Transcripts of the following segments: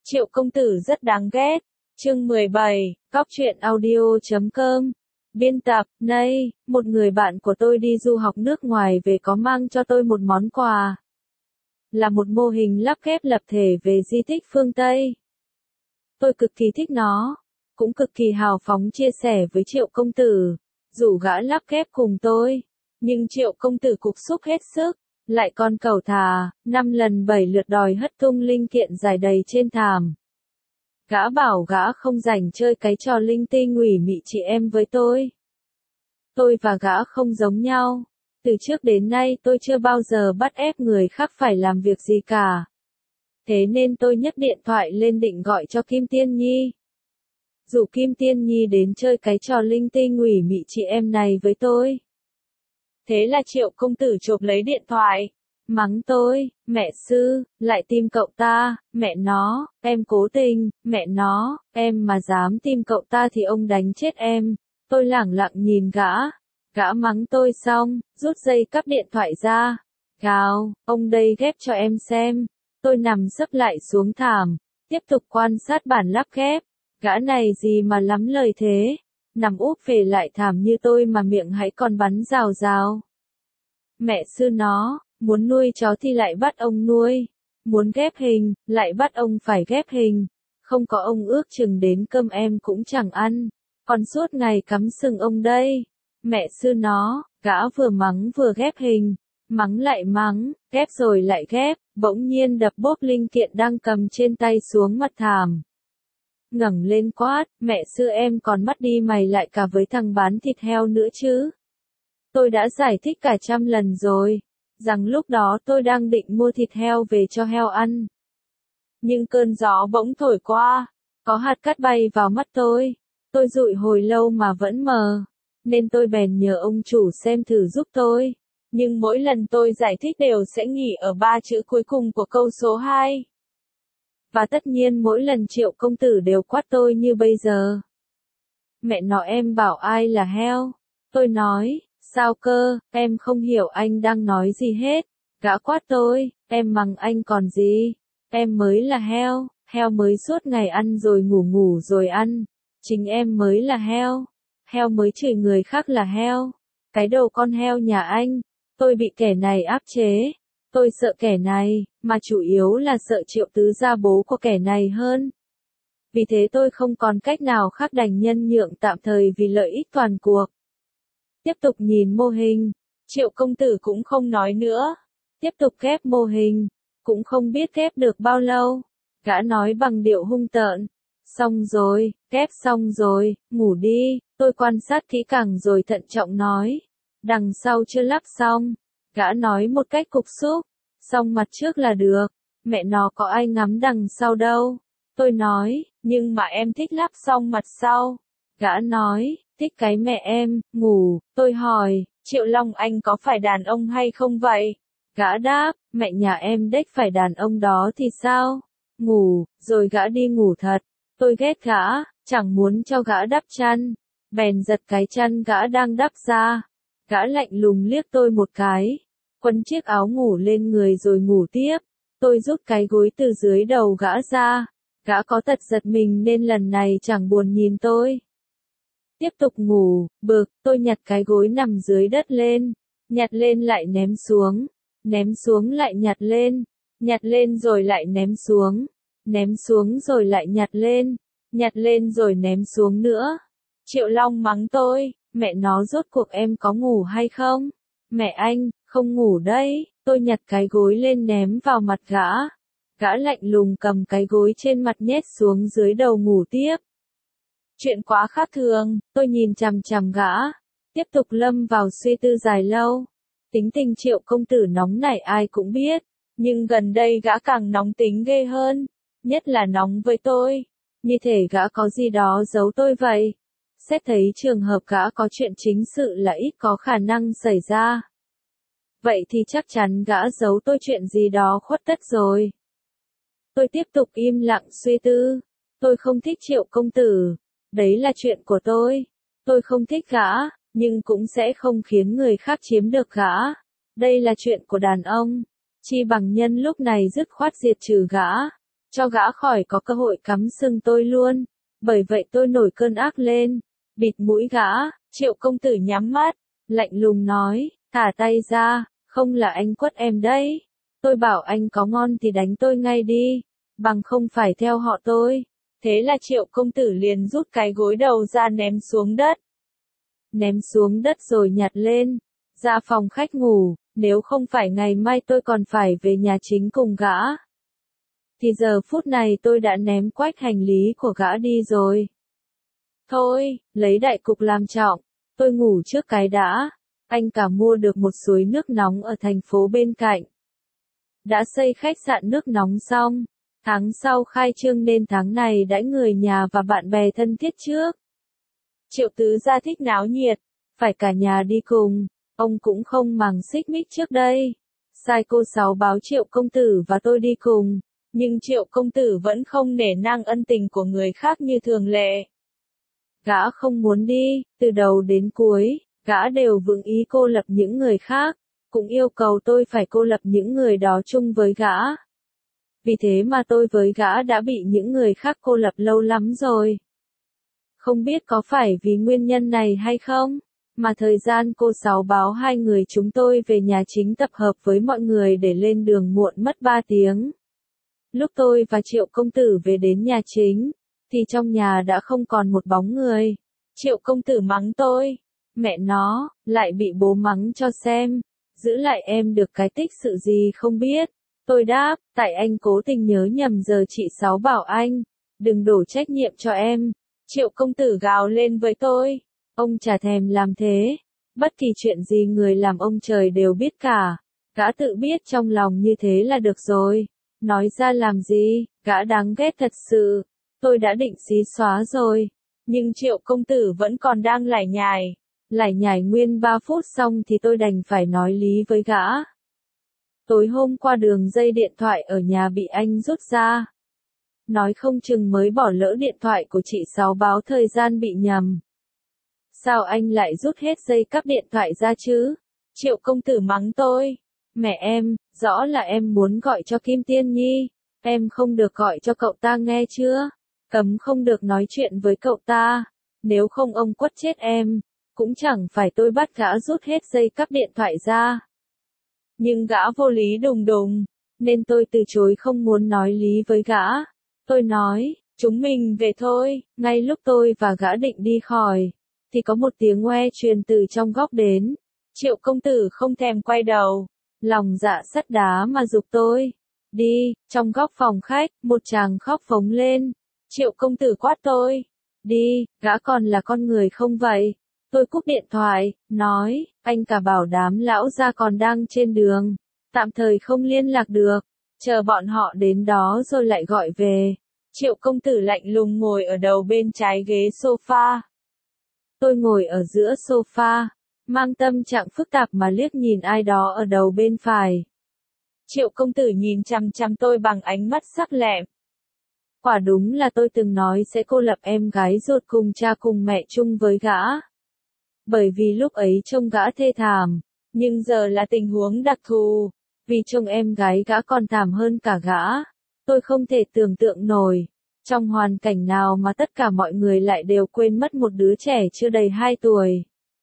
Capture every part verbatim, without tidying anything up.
Triệu công tử rất đáng ghét. Chương mười bảy, Cóc truyện audio chấm com. Biên tập, Nay, một người bạn của tôi đi du học nước ngoài về có mang cho tôi một món quà. Là một mô hình lắp ghép lập thể về di tích phương Tây. Tôi cực kỳ thích nó, cũng cực kỳ hào phóng chia sẻ với Triệu công tử, rủ gã lắp ghép cùng tôi. Nhưng Triệu công tử cục xúc hết sức, lại còn cẩu thả, năm lần bảy lượt đòi hất tung linh kiện dài đầy trên thảm. Gã bảo gã không rảnh chơi cái trò linh tinh ủy mị chị em với tôi. Tôi và gã không giống nhau. Từ trước đến nay tôi chưa bao giờ bắt ép người khác phải làm việc gì cả. Thế nên tôi nhấc điện thoại lên định gọi cho Kim Tiên Nhi. Rủ Kim Tiên Nhi đến chơi cái trò linh tinh ủy mị chị em này với tôi. Thế là Triệu công tử chộp lấy điện thoại, mắng tôi, mẹ sư, lại tìm cậu ta, mẹ nó, em cố tình, mẹ nó, em mà dám tìm cậu ta thì ông đánh chết em. Tôi lẳng lặng nhìn gã, gã mắng tôi xong, rút dây cắp điện thoại ra, gào, ông đây ghép cho em xem. Tôi nằm sấp lại xuống thảm, tiếp tục quan sát bản lắp ghép, gã này gì mà lắm lời thế. Nằm úp về lại thảm như tôi mà miệng hãy còn bắn rào rào. Mẹ sư nó, muốn nuôi chó thì lại bắt ông nuôi, muốn ghép hình, lại bắt ông phải ghép hình, không có ông ước chừng đến cơm em cũng chẳng ăn, còn suốt ngày cắm sừng ông đây. Mẹ sư nó, gã vừa mắng vừa ghép hình, mắng lại mắng, ghép rồi lại ghép, bỗng nhiên đập bốp linh kiện đang cầm trên tay xuống mặt thảm. Ngẩng lên quát, mẹ sư em còn mất đi mày lại cả với thằng bán thịt heo nữa chứ. Tôi đã giải thích cả trăm lần rồi, rằng lúc đó tôi đang định mua thịt heo về cho heo ăn. Nhưng cơn gió bỗng thổi qua, có hạt cát bay vào mắt tôi, tôi dụi hồi lâu mà vẫn mờ, nên tôi bèn nhờ ông chủ xem thử giúp tôi. Nhưng mỗi lần tôi giải thích đều sẽ nghỉ ở ba chữ cuối cùng của câu số hai. Và tất nhiên mỗi lần Triệu công tử đều quát tôi như bây giờ. Mẹ nó em bảo ai là heo? Tôi nói, sao cơ, em không hiểu anh đang nói gì hết. Gã quát tôi, em mắng anh còn gì? Em mới là heo, heo mới suốt ngày ăn rồi ngủ ngủ rồi ăn. Chính em mới là heo. Heo mới chửi người khác là heo. Cái đầu con heo nhà anh. Tôi bị kẻ này áp chế. Tôi sợ kẻ này, mà chủ yếu là sợ Triệu tứ gia bố của kẻ này hơn. Vì thế tôi không còn cách nào khác đành nhân nhượng tạm thời vì lợi ích toàn cuộc. Tiếp tục nhìn mô hình, Triệu công tử cũng không nói nữa. Tiếp tục ghép mô hình, cũng không biết ghép được bao lâu. Gã nói bằng điệu hung tợn. Xong rồi, ghép xong rồi, ngủ đi. Tôi quan sát kỹ càng rồi thận trọng nói. Đằng sau chưa lắp xong. Gã nói một cách cục xúc, xong mặt trước là được, mẹ nó có ai ngắm đằng sau đâu. Tôi nói, nhưng mà em thích lắp xong mặt sau. Gã nói, thích cái mẹ em, ngủ. Tôi hỏi, Triệu Long anh có phải đàn ông hay không vậy? Gã đáp, mẹ nhà em đếch phải đàn ông đó thì sao? Ngủ, rồi gã đi ngủ thật. Tôi ghét gã, chẳng muốn cho gã đắp chăn. Bèn giật cái chăn gã đang đắp ra. Gã lạnh lùng liếc tôi một cái, quấn chiếc áo ngủ lên người rồi ngủ tiếp. Tôi rút cái gối từ dưới đầu gã ra. Gã có tật giật mình nên lần này chẳng buồn nhìn tôi. Tiếp tục ngủ, bực, tôi nhặt cái gối nằm dưới đất lên. Nhặt lên lại ném xuống. Ném xuống lại nhặt lên. Nhặt lên rồi lại ném xuống. Ném xuống rồi lại nhặt lên. Nhặt lên rồi ném xuống nữa. Triệu Long mắng tôi. Mẹ nó rốt cuộc em có ngủ hay không? Mẹ anh, không ngủ đấy. Tôi nhặt cái gối lên ném vào mặt gã. Gã lạnh lùng cầm cái gối trên mặt nhét xuống dưới đầu ngủ tiếp. Chuyện quá khác thường, tôi nhìn chằm chằm gã. Tiếp tục lâm vào suy tư dài lâu. Tính tình Triệu công tử nóng nảy ai cũng biết. Nhưng gần đây gã càng nóng tính ghê hơn. Nhất là nóng với tôi. Như thể gã có gì đó giấu tôi vậy. Xét thấy trường hợp gã có chuyện chính sự là ít có khả năng xảy ra. Vậy thì chắc chắn gã giấu tôi chuyện gì đó khuất tất rồi. Tôi tiếp tục im lặng suy tư. Tôi không thích Triệu công tử. Đấy là chuyện của tôi. Tôi không thích gã, nhưng cũng sẽ không khiến người khác chiếm được gã. Đây là chuyện của đàn ông. Chi bằng nhân lúc này dứt khoát diệt trừ gã. cho gã khỏi có cơ hội cắm sừng tôi luôn. Bởi vậy tôi nổi cơn ác lên, bịt mũi gã. Triệu công tử nhắm mắt, lạnh lùng nói, thả tay ra, không là anh quất em đấy. Tôi bảo anh có ngon thì đánh tôi ngay đi, bằng không phải theo họ tôi. Thế là Triệu công tử liền rút cái gối đầu ra ném xuống đất. Ném xuống đất rồi nhặt lên, ra phòng khách ngủ, nếu không phải ngày mai tôi còn phải về nhà chính cùng gã. Thì giờ phút này tôi đã ném quách hành lý của gã đi rồi. Thôi, lấy đại cục làm trọng, tôi ngủ trước cái đã. Anh cả mua được một suối nước nóng ở thành phố bên cạnh. Đã xây khách sạn nước nóng xong, tháng sau khai trương nên tháng này đãi người nhà và bạn bè thân thiết trước. Triệu tứ gia thích náo nhiệt, phải cả nhà đi cùng, ông cũng không màng xích mích trước đây. Sai cô Sáu báo Triệu công tử và tôi đi cùng, nhưng Triệu công tử vẫn không nể nang ân tình của người khác như thường lệ. Gã không muốn đi, từ đầu đến cuối, gã đều vững ý cô lập những người khác, cũng yêu cầu tôi phải cô lập những người đó chung với gã. Vì thế mà tôi với gã đã bị những người khác cô lập lâu lắm rồi. Không biết có phải vì nguyên nhân này hay không, mà thời gian cô Sáu báo hai người chúng tôi về nhà chính tập hợp với mọi người để lên đường muộn mất ba tiếng. Lúc tôi và Triệu công tử về đến nhà chính, thì trong nhà đã không còn một bóng người. Triệu công tử mắng tôi, mẹ nó, lại bị bố mắng cho xem, giữ lại em được cái tích sự gì không biết. Tôi đáp, tại anh cố tình nhớ nhầm giờ chị Sáu bảo anh, đừng đổ trách nhiệm cho em. Triệu công tử gào lên với tôi, ông chả thèm làm thế, bất kỳ chuyện gì người làm ông trời đều biết cả, gã tự biết trong lòng như thế là được rồi, nói ra làm gì, gã đáng ghét thật sự, tôi đã định xí xóa rồi, nhưng Triệu công tử vẫn còn đang lải nhải, lải nhải nguyên ba phút xong thì tôi đành phải nói lý với gã. Tối hôm qua đường dây điện thoại ở nhà bị anh rút ra. Nói không chừng mới bỏ lỡ điện thoại của chị Sáu báo thời gian bị nhầm. Sao anh lại rút hết dây cắp điện thoại ra chứ? Triệu công tử mắng tôi. Mẹ em, rõ là em muốn gọi cho Kim Tiên Nhi. Em không được gọi cho cậu ta nghe chưa? Cấm không được nói chuyện với cậu ta. Nếu không ông quất chết em. Cũng chẳng phải tôi bắt gã rút hết dây cắp điện thoại ra. Nhưng gã vô lý đùng đùng. Nên tôi từ chối không muốn nói lý với gã. Tôi nói, chúng mình về thôi, ngay lúc tôi và gã định đi khỏi, thì có một tiếng ngoe truyền từ trong góc đến. Triệu công tử không thèm quay đầu, lòng dạ sắt đá mà giục tôi. Đi, trong góc phòng khách, một chàng khóc phống lên. Triệu công tử quát tôi. Đi, gã còn là con người không vậy? Tôi cúp điện thoại, nói, anh cả bảo đám lão gia còn đang trên đường, tạm thời không liên lạc được, chờ bọn họ đến đó rồi lại gọi về. Triệu công tử lạnh lùng ngồi ở đầu bên trái ghế sofa. Tôi ngồi ở giữa sofa, mang tâm trạng phức tạp mà liếc nhìn ai đó ở đầu bên phải. Triệu công tử nhìn chằm chằm tôi bằng ánh mắt sắc lẹm. Quả đúng là tôi từng nói sẽ cô lập em gái ruột cùng cha cùng mẹ chung với gã. Bởi vì lúc ấy trông gã thê thảm, nhưng giờ là tình huống đặc thù, vì trông em gái gã còn thảm hơn cả gã. Tôi không thể tưởng tượng nổi, trong hoàn cảnh nào mà tất cả mọi người lại đều quên mất một đứa trẻ chưa đầy hai tuổi.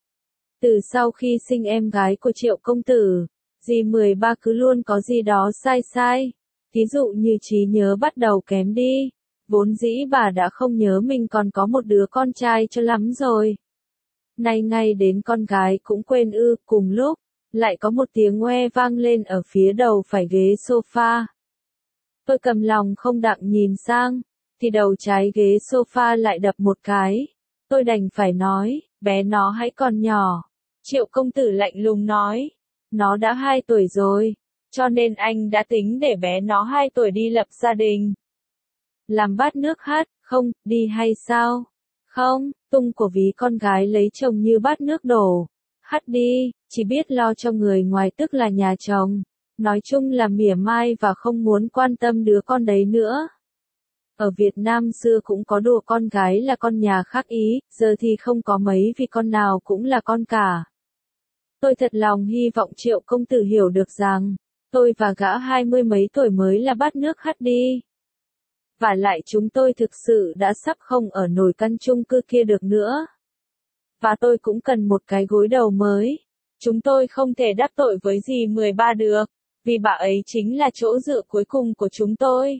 Từ sau khi sinh em gái của Triệu công tử, dì mười ba cứ luôn có gì đó sai sai. Thí dụ như trí nhớ bắt đầu kém đi, vốn dĩ bà đã không nhớ mình còn có một đứa con trai cho lắm rồi. Nay ngay đến con gái cũng quên ư, cùng lúc, lại có một tiếng ngoe vang lên ở phía đầu phải ghế sofa. Tôi cầm lòng không đặng nhìn sang, thì đầu trái ghế sofa lại đập một cái. Tôi đành phải nói, bé nó hãy còn nhỏ. Triệu công tử lạnh lùng nói, nó đã hai tuổi rồi, cho nên anh đã tính để bé nó hai tuổi đi lập gia đình. Làm bát nước hát, không, đi hay sao? Không, tung của ví con gái lấy chồng như bát nước đổ. Hát đi, chỉ biết lo cho người ngoài tức là nhà chồng. Nói chung là mỉa mai và không muốn quan tâm đứa con đấy nữa. Ở Việt Nam xưa cũng có đùa con gái là con nhà khác ý, giờ thì không có mấy vì con nào cũng là con cả. Tôi thật lòng hy vọng Triệu công tử hiểu được rằng, tôi và gã hai mươi mấy tuổi mới là bát nước hát đi. Và lại chúng tôi thực sự đã sắp không ở nổi căn chung cư kia được nữa. Và tôi cũng cần một cái gối đầu mới. Chúng tôi không thể đắc tội với dì mười ba được, vì bà ấy chính là chỗ dựa cuối cùng của chúng tôi.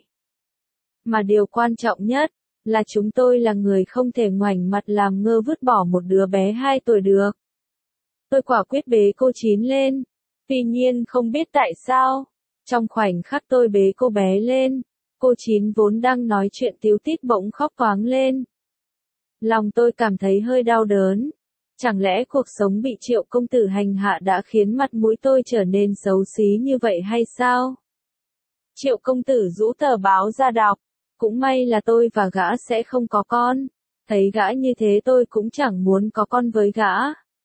Mà điều quan trọng nhất, là chúng tôi là người không thể ngoảnh mặt làm ngơ vứt bỏ một đứa bé hai tuổi được. Tôi quả quyết bế cô Chín lên. Tuy nhiên không biết tại sao, trong khoảnh khắc tôi bế cô bé lên, cô Chín vốn đang nói chuyện tíu tít bỗng khóc toáng lên. Lòng tôi cảm thấy hơi đau đớn. Chẳng lẽ cuộc sống bị Triệu công tử hành hạ đã khiến mặt mũi tôi trở nên xấu xí như vậy hay sao? Triệu công tử rũ tờ báo ra đọc. Cũng may là tôi và gã sẽ không có con. Thấy gã như thế tôi cũng chẳng muốn có con với gã.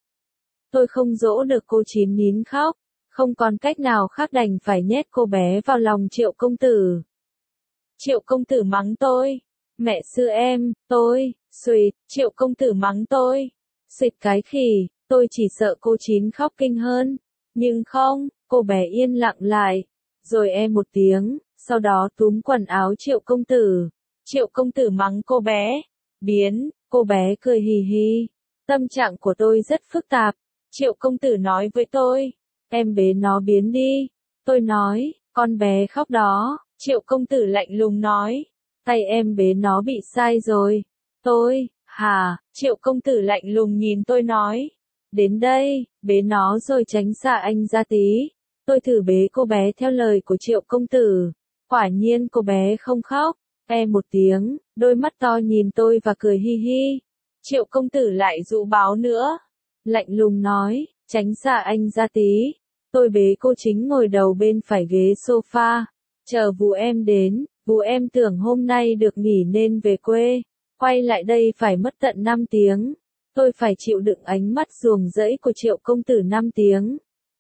Tôi không dỗ được cô Chín nín khóc. Không còn cách nào khác đành phải nhét cô bé vào lòng Triệu công tử. Triệu công tử mắng tôi. Mẹ sư em, tôi, xùyt, Triệu công tử mắng tôi. Xịt cái khỉ, tôi chỉ sợ cô Chín khóc kinh hơn. Nhưng không, cô bé yên lặng lại. Rồi e một tiếng, sau đó túm quần áo Triệu công tử. Triệu công tử mắng cô bé. Biến, cô bé cười hì hì. Tâm trạng của tôi rất phức tạp. Triệu công tử nói với tôi. Em bế nó biến đi. Tôi nói, con bé khóc đó. Triệu công tử lạnh lùng nói. Tay em bế nó bị sai rồi. Tôi, hả, Triệu công tử lạnh lùng nhìn tôi nói. Đến đây, bế nó rồi tránh xa anh ra tí. Tôi thử bế cô bé theo lời của Triệu công tử. Quả nhiên cô bé không khóc. E một tiếng, đôi mắt to nhìn tôi và cười hi hi. Triệu công tử lại dụ báo nữa. Lạnh lùng nói, tránh xa anh ra tí. Tôi bế cô Chính ngồi đầu bên phải ghế sofa. Chờ vụ em đến, vụ em tưởng hôm nay được nghỉ nên về quê. Quay lại đây phải mất tận năm tiếng. Tôi phải chịu đựng ánh mắt ruồng rẫy của Triệu công tử năm tiếng.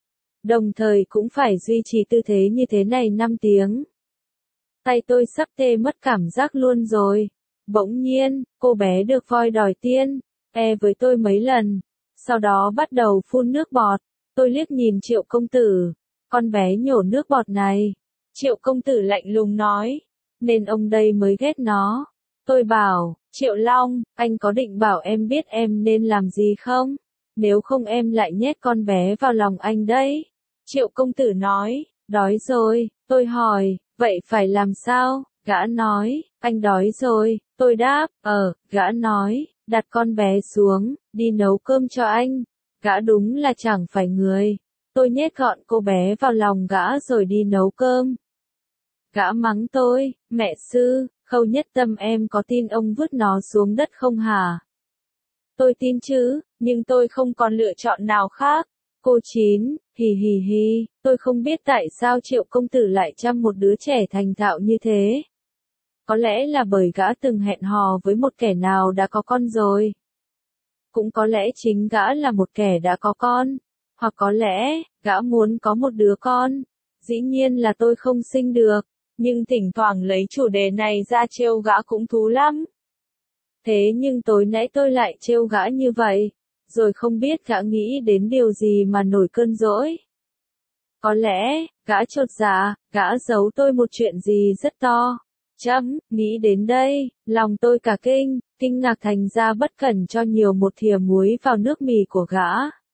Đồng thời cũng phải duy trì tư thế như thế này năm tiếng. Tay tôi sắp tê mất cảm giác luôn rồi. Bỗng nhiên, cô bé được voi đòi tiên, e với tôi mấy lần. Sau đó bắt đầu phun nước bọt. Tôi liếc nhìn Triệu công tử. Con bé nhổ nước bọt này. Triệu công tử lạnh lùng nói. Nên ông đây mới ghét nó. Tôi bảo, Triệu Long, anh có định bảo em biết em nên làm gì không? Nếu không em lại nhét con bé vào lòng anh đấy. Triệu công tử nói, đói rồi. Tôi hỏi, vậy phải làm sao? Gã nói, anh đói rồi. Tôi đáp, ờ, gã nói, đặt con bé xuống, đi nấu cơm cho anh. Gã đúng là chẳng phải người. Tôi nhét gọn cô bé vào lòng gã rồi đi nấu cơm. Gã mắng tôi, mẹ sư, Khâu Nhất Tâm em có tin ông vứt nó xuống đất không hả? Tôi tin chứ, nhưng tôi không còn lựa chọn nào khác. Cô Chín, hì hì hì, tôi không biết tại sao Triệu công tử lại chăm một đứa trẻ thành thạo như thế. Có lẽ là bởi gã từng hẹn hò với một kẻ nào đã có con rồi. Cũng có lẽ chính gã là một kẻ đã có con. Hoặc có lẽ, gã muốn có một đứa con. Dĩ nhiên là tôi không sinh được. Nhưng thỉnh thoảng lấy chủ đề này ra trêu gã cũng thú lắm. Thế nhưng tối nãy tôi lại trêu gã như vậy. Rồi không biết gã nghĩ đến điều gì mà nổi cơn dỗi. Có lẽ, gã chột dạ, gã giấu tôi một chuyện gì rất to. Chấm, nghĩ đến đây, lòng tôi cả kinh, kinh ngạc thành ra bất cẩn cho nhiều một thìa muối vào nước mì của gã.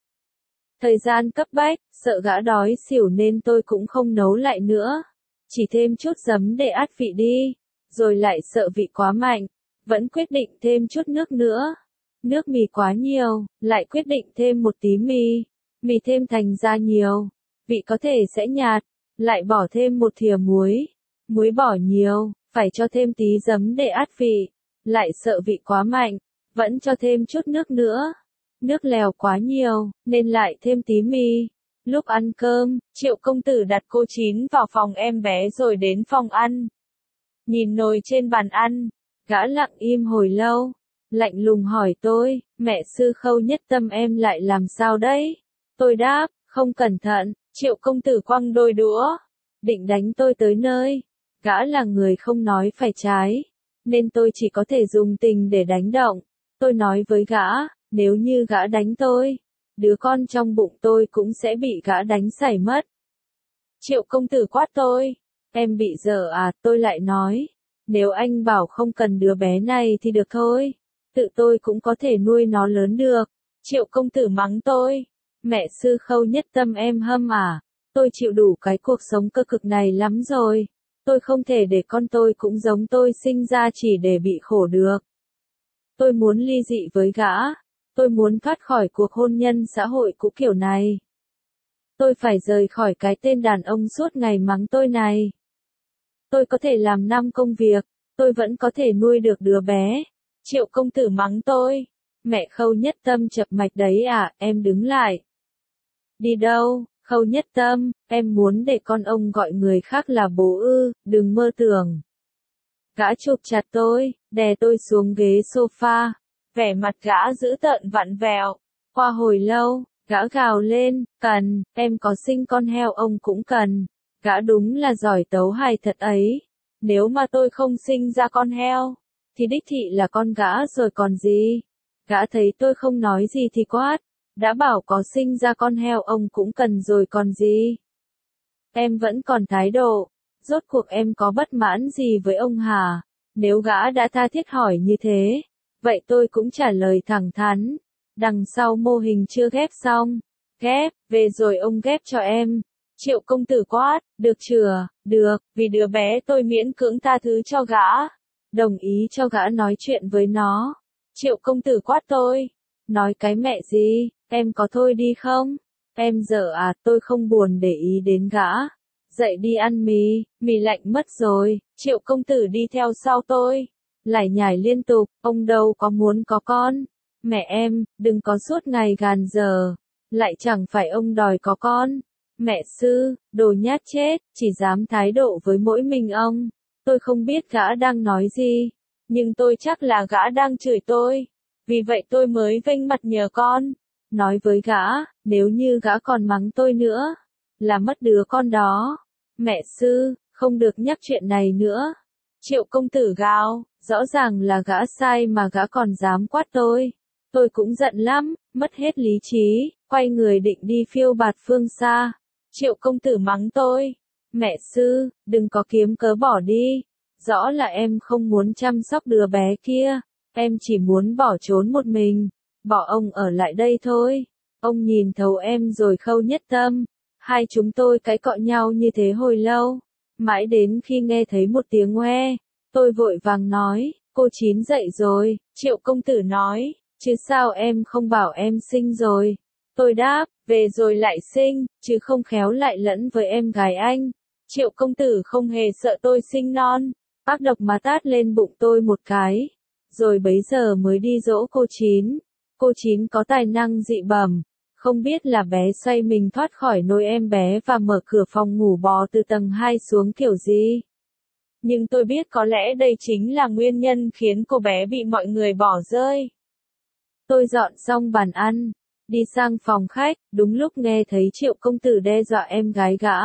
Thời gian cấp bách, sợ gã đói xỉu nên tôi cũng không nấu lại nữa. Chỉ thêm chút giấm để át vị đi. Rồi lại sợ vị quá mạnh, vẫn quyết định thêm chút nước nữa. Nước mì quá nhiều, lại quyết định thêm một tí mì. Mì thêm thành ra nhiều, vị có thể sẽ nhạt, lại bỏ thêm một thìa muối. Muối bỏ nhiều, phải cho thêm tí giấm để át vị. Lại sợ vị quá mạnh, vẫn cho thêm chút nước nữa. Nước lèo quá nhiều, nên lại thêm tí mì. Lúc ăn cơm, Triệu công tử đặt cô Chín vào phòng em bé rồi đến phòng ăn. Nhìn nồi trên bàn ăn, gã lặng im hồi lâu. Lạnh lùng hỏi tôi, mẹ sư Khâu Nhất Tâm em lại làm sao đấy? Tôi đáp, không cẩn thận. Triệu công tử quăng đôi đũa, định đánh tôi tới nơi. Gã là người không nói phải trái, nên tôi chỉ có thể dùng tình để đánh động. Tôi nói với gã, nếu như gã đánh tôi, đứa con trong bụng tôi cũng sẽ bị gã đánh sảy mất. Triệu công tử quát tôi, em bị dở à? Tôi lại nói, Nếu anh bảo không cần đứa bé này thì được thôi, tự tôi cũng có thể nuôi nó lớn được. Triệu công tử mắng tôi, mẹ sư Khâu Nhất Tâm em hâm à, tôi chịu đủ cái cuộc sống cơ cực này lắm rồi, tôi không thể để con tôi cũng giống tôi sinh ra chỉ để bị khổ được. Tôi muốn ly dị với gã, tôi muốn thoát khỏi cuộc hôn nhân xã hội cũ kiểu này. Tôi phải rời khỏi cái tên đàn ông suốt ngày mắng tôi này. Tôi có thể làm năm công việc, tôi vẫn có thể nuôi được đứa bé. Triệu công tử mắng tôi, mẹ Khâu Nhất Tâm chập mạch đấy à, em đứng lại. Đi đâu, Khâu Nhất Tâm, em muốn để con ông gọi người khác là bố ư, đừng mơ tưởng. Gã chụp chặt tôi, đè tôi xuống ghế sofa, vẻ mặt gã dữ tợn vặn vẹo. Qua hồi lâu, gã gào lên, cần, em có sinh con heo ông cũng cần. Gã đúng là giỏi tấu hài thật ấy. Nếu mà tôi không sinh ra con heo, thì đích thị là con gã rồi còn gì. Gã thấy tôi không nói gì thì quát, đã bảo có sinh ra con heo ông cũng cần rồi còn gì. Em vẫn còn thái độ, rốt cuộc em có bất mãn gì với ông hả? Nếu gã đã tha thiết hỏi như thế, vậy tôi cũng trả lời thẳng thắn. Đằng sau mô hình chưa ghép xong, ghép, về rồi ông ghép cho em. Triệu công tử quát, được chưa, được, vì đứa bé tôi miễn cưỡng tha thứ cho gã, đồng ý cho gã nói chuyện với nó. Triệu công tử quát tôi, nói cái mẹ gì, em có thôi đi không? Em dở à, tôi không buồn để ý đến gã. Dậy đi ăn mì, mì lạnh mất rồi. Triệu công tử đi theo sau tôi, lải nhải liên tục, ông đâu có muốn có con. Mẹ em, đừng có suốt ngày gàn giờ, lại chẳng phải ông đòi có con. Mẹ sư, đồ nhát chết, chỉ dám thái độ với mỗi mình ông. Tôi không biết gã đang nói gì, nhưng tôi chắc là gã đang chửi tôi. Vì vậy tôi mới vênh mặt nhờ con. Nói với gã, nếu như gã còn mắng tôi nữa, là mất đứa con đó. Mẹ sư, không được nhắc chuyện này nữa. Triệu công tử gào, rõ ràng là gã sai mà gã còn dám quát tôi. Tôi cũng giận lắm, mất hết lý trí, quay người định đi phiêu bạt phương xa. Triệu công tử mắng tôi, mẹ sư, đừng có kiếm cớ bỏ đi. Rõ là em không muốn chăm sóc đứa bé kia, em chỉ muốn bỏ trốn một mình, bỏ ông ở lại đây thôi. Ông nhìn thấu em rồi Khâu Nhất Tâm. Hai chúng tôi cãi cọ nhau như thế hồi lâu, mãi đến khi nghe thấy một tiếng ngoe, tôi vội vàng nói, cô Chín dậy rồi. Triệu công tử nói, chứ sao em không bảo em sinh rồi. Tôi đáp, về rồi lại sinh, chứ không khéo lại lẫn với em gái anh. Triệu công tử không hề sợ tôi sinh non, ác độc mà tát lên bụng tôi một cái, rồi bấy giờ mới đi dỗ cô Chín. Cô Chín có tài năng dị bẩm, không biết là bé xoay mình thoát khỏi nôi em bé và mở cửa phòng ngủ bò từ tầng hai xuống kiểu gì. Nhưng tôi biết có lẽ đây chính là nguyên nhân khiến cô bé bị mọi người bỏ rơi. Tôi dọn xong bàn ăn, đi sang phòng khách, đúng lúc nghe thấy Triệu công tử đe dọa em gái gã.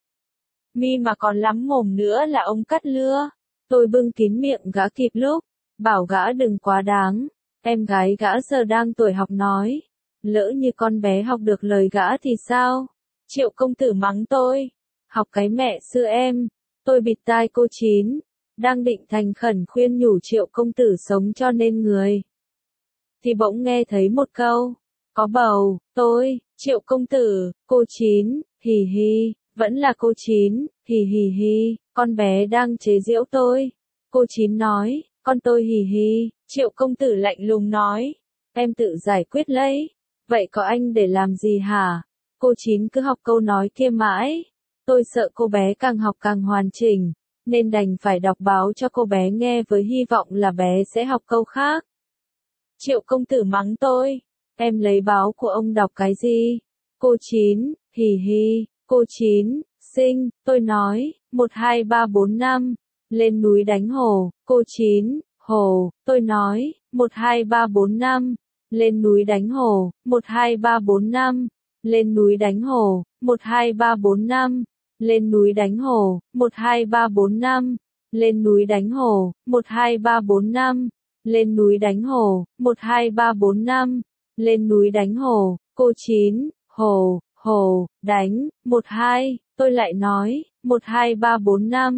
Mi mà còn lắm mồm nữa là ông cắt lưa. Tôi bưng kín miệng gã kịp lúc, bảo gã đừng quá đáng. Em gái gã giờ đang tuổi học nói, lỡ như con bé học được lời gã thì sao? Triệu công tử mắng tôi, học cái mẹ sư em. Tôi bịt tai cô Chín, đang định thành khẩn khuyên nhủ Triệu công tử sống cho nên người. Thì bỗng nghe thấy một câu, có bầu. Tôi, Triệu công tử, cô Chín, hì hì, vẫn là cô Chín, hì hì hì, con bé đang chế giễu tôi. Cô Chín nói, con tôi hì hì. Triệu công tử lạnh lùng nói, em tự giải quyết lấy. Vậy có anh để làm gì hả? Cô Chín cứ học câu nói kia mãi. Tôi sợ cô bé càng học càng hoàn chỉnh, nên đành phải đọc báo cho cô bé nghe với hy vọng là bé sẽ học câu khác. Triệu công tử mắng tôi, em lấy báo của ông đọc cái gì? Cô Chín, hì hì, cô Chín, sinh, tôi nói, một hai ba bốn năm, lên núi đánh hổ. Cô Chín, hổ, tôi nói, một hai ba bốn năm, lên núi đánh hổ. một hai ba bốn năm, lên núi đánh hổ. một hai ba bốn năm, lên núi đánh hổ. một hai ba bốn năm, lên núi đánh hổ. một hai ba bốn năm, lên núi đánh hổ. một hai ba bốn năm, lên núi đánh hổ. Cô Chín, hổ, hổ, đánh, một hai, tôi lại nói, một hai ba bốn năm,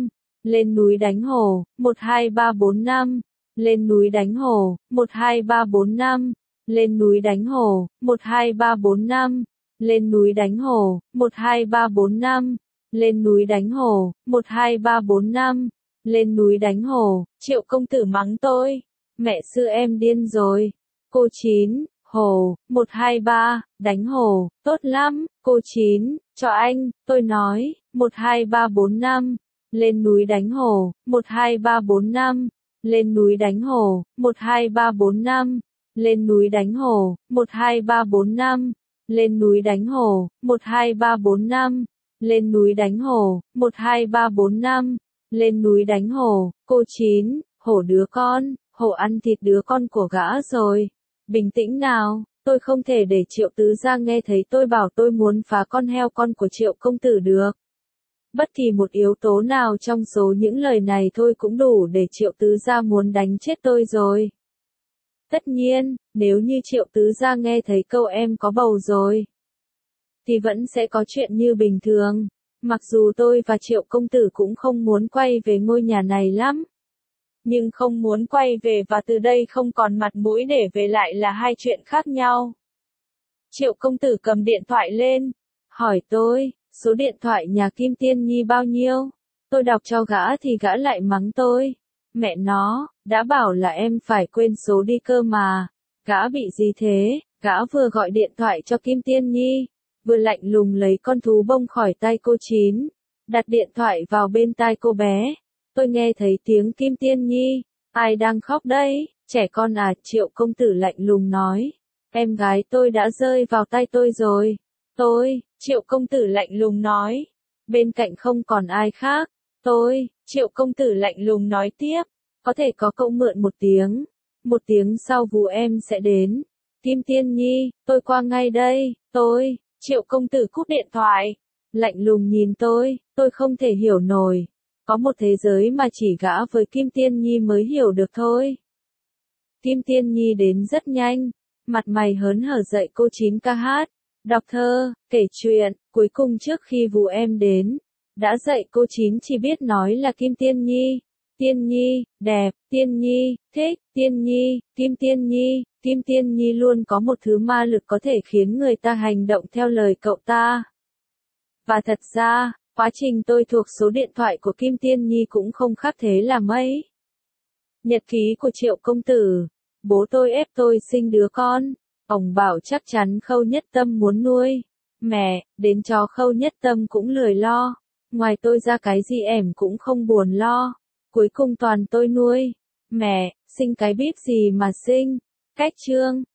lên núi đánh hổ, một hai ba bốn năm, lên núi đánh hổ, một hai ba bốn năm, lên núi đánh hổ, một hai ba bốn năm, lên núi đánh hổ, một hai ba bốn năm, lên núi đánh hổ, một hai ba bốn năm, lên núi đánh hổ, Triệu công tử mắng tôi, mẹ sư em điên rồi. Cô Chín, hổ, một hai ba, đánh hổ, tốt lắm, cô Chín, cho anh, tôi nói, một hai ba bốn năm, lên núi đánh hổ, một hai ba bốn năm, lên núi đánh hổ, một hai ba bốn năm, lên núi đánh hổ, một hai ba bốn năm, lên núi đánh hổ, một hai ba bốn năm, lên núi đánh hổ, một hai ba bốn năm, lên núi đánh hổ, cô Chín, hổ đứa con, hổ ăn thịt đứa con của gã rồi. Bình tĩnh nào, tôi không thể để Triệu tứ gia nghe thấy tôi bảo tôi muốn phá con heo con của Triệu công tử được. Bất kỳ một yếu tố nào trong số những lời này thôi cũng đủ để Triệu tứ gia muốn đánh chết tôi rồi. Tất nhiên, nếu như Triệu tứ gia nghe thấy câu em có bầu rồi, thì vẫn sẽ có chuyện như bình thường. Mặc dù tôi và Triệu công tử cũng không muốn quay về ngôi nhà này lắm. Nhưng không muốn quay về và từ đây không còn mặt mũi để về lại là hai chuyện khác nhau. Triệu công tử cầm điện thoại lên, hỏi tôi, số điện thoại nhà Kim Tiên Nhi bao nhiêu? Tôi đọc cho gã thì gã lại mắng tôi. Mẹ nó, đã bảo là em phải quên số đi cơ mà. Gã bị gì thế? Gã vừa gọi điện thoại cho Kim Tiên Nhi, vừa lạnh lùng lấy con thú bông khỏi tay cô Chín, đặt điện thoại vào bên tai cô bé. Tôi nghe thấy tiếng Kim Tiên Nhi, ai đang khóc đây? Trẻ con à? Triệu công tử lạnh lùng nói. Em gái tôi đã rơi vào tay tôi rồi. Tôi, Triệu công tử lạnh lùng nói. Bên cạnh không còn ai khác. Tôi, Triệu công tử lạnh lùng nói tiếp. Có thể có cậu mượn một tiếng. Một tiếng sau vụ em sẽ đến. Kim Tiên Nhi, tôi qua ngay đây. Tôi, Triệu công tử cúp điện thoại. Lạnh lùng nhìn tôi, tôi không thể hiểu nổi. Có một thế giới mà chỉ gã với Kim Tiên Nhi mới hiểu được thôi. Kim Tiên Nhi đến rất nhanh, mặt mày hớn hở dạy cô Chín ca hát, đọc thơ, kể chuyện, cuối cùng trước khi vụ em đến, đã dạy cô Chín chỉ biết nói là Kim Tiên Nhi, Tiên Nhi, đẹp, Tiên Nhi, thích, Tiên Nhi, Kim Tiên Nhi, Kim Tiên Nhi luôn có một thứ ma lực có thể khiến người ta hành động theo lời cậu ta. Và thật ra, quá trình tôi thuộc số điện thoại của Kim Tiên Nhi cũng không khác thế là mấy. Nhật ký của Triệu công tử. Bố tôi ép tôi sinh đứa con. Ông bảo chắc chắn Khâu Nhất Tâm muốn nuôi. Mẹ, đến chó Khâu Nhất Tâm cũng lười lo. Ngoài tôi ra cái gì em cũng không buồn lo. Cuối cùng toàn tôi nuôi. Mẹ, sinh cái bíp gì mà sinh. Cách chương.